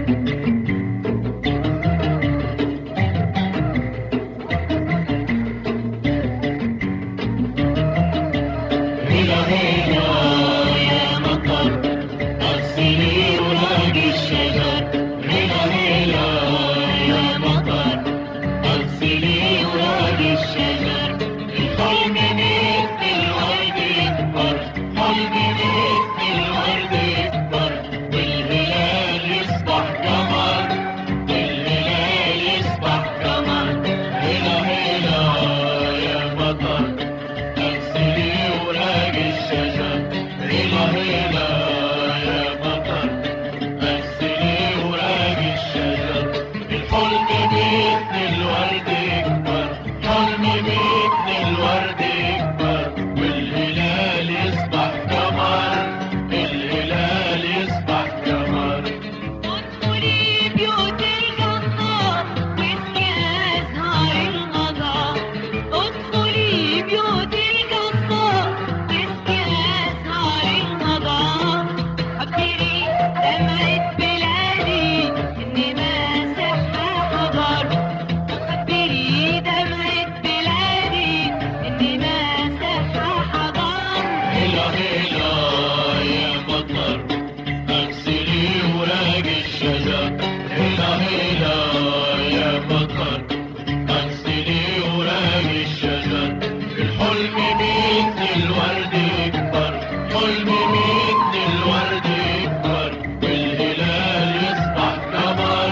هلا هلا يا مطر أغسلي وراق الشجر. هلا هلا يا مطر أغسلي وراق الشجر. الحلم مثل الورد يكبر، حلم مثل الورد يكبر، والهلال يصبح قمر، والهلال يصبح قمر. هلا هلا يا مطر أغسلي وراق الشجر. هلا هلا يا مطر أغسلي وراق الشجر. الحلم مثل الورد يكبر، حلم مثل الورد يكبر، والهلال يصبح قمر، الهلال يصبح قمر. ادخلي بيوت القصار واسقي أزهار الغضا. ادخلي بيوت القصار واسقي أزهار الغضا. عبري دمعة بلادي إني ماسحها حضر. عبري دمعة بلادي إني ماسحها حضر. هلا هلا يا مطر أغسلي وراق الشجر. هلا هلا يا مطر أغسلي وراق الشجر. الحلم مثل الورد يكبر، حلم مثل الورد يكبر، والهلال يصبح قمر،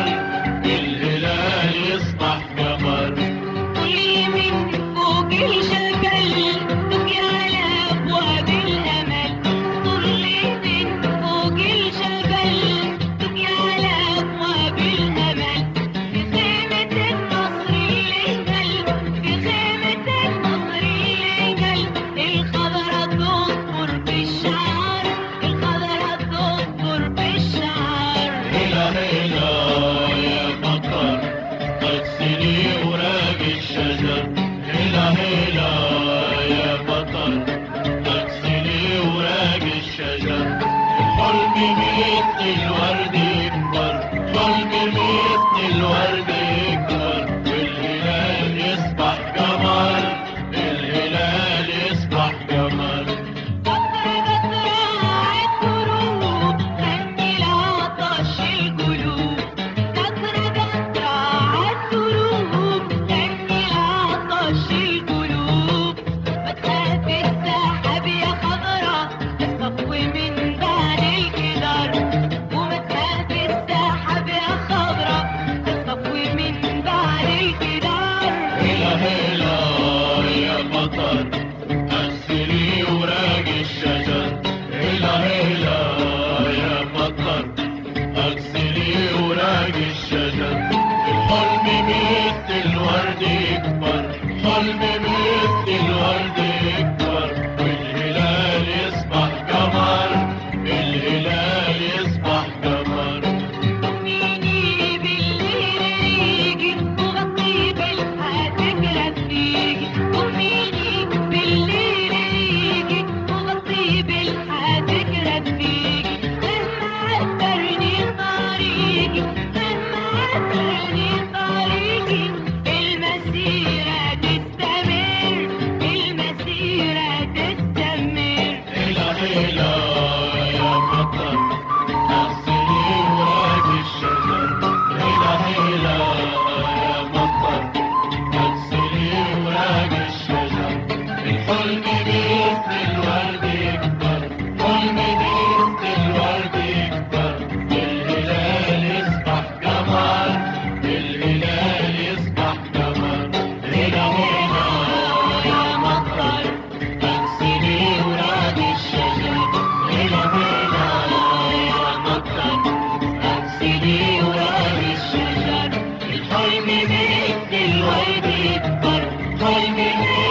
الهلال يصبح قمر. طلي من فوق الجبل دقي على أبواب الأمل. طلي من فوق الجبل دقي على أبواب الأمل. في خيمة النصر الهجل، في خيمة النصر الهجل. الخضرا تنطر بالشعر، الخضرا تنطر بالشعر. هلا هلا يا مطر أغسلي وراق الشجر. هلا هلا يا مطر أغسلي وراق الشجر. الحلم مثل الورد يكبر، حلم مثل الورد يكبر، والهلال يصبح قمر، الهلال يصبح قمر. قطرة قطرة عالدروب غني لعطش القلوب. قطرة قطرة عالدروب غني لعطش القلوب. ما تخاف السحاب يا خضرا الصفو من بعد الجدار. وما تخاف السحاب يا خضرا الصفو من بعد الجدار. هلا هلا يا مطر أغسلي وراق الشجر. هلا هلا يا مطر أغسلي وراق الشجر. الحلم مثل الورد يكبر، حلم مثل الورد يكبر، والهلال يصبح قمر، الهلال يصبح قمر. طمنيني بالليل ريقي وغطي بالحاتك رفيقي. طمنيني بالليل ريقي وغطي بالحاتك رفيقي. مهما عثرني طريقي، مهما عثرني طريقي، المسيرة تستمر، المسيرة تستمر. هلا هلا يا مطر أغسلي وراق الشجر. هلا هلا يا مطر أغسلي وراق الشجر. الحلم مثل الورد يكبر، حلم مثل الورد يكبر، الهلال يصبح قمر، الهلال يصبح قمر. هلا هلا يا مطر أغسلي وراق الشجر. هلا هلا يا مطر أغسلي وراق الشجر. الحلم مثل الورد يكبر، حلم مثل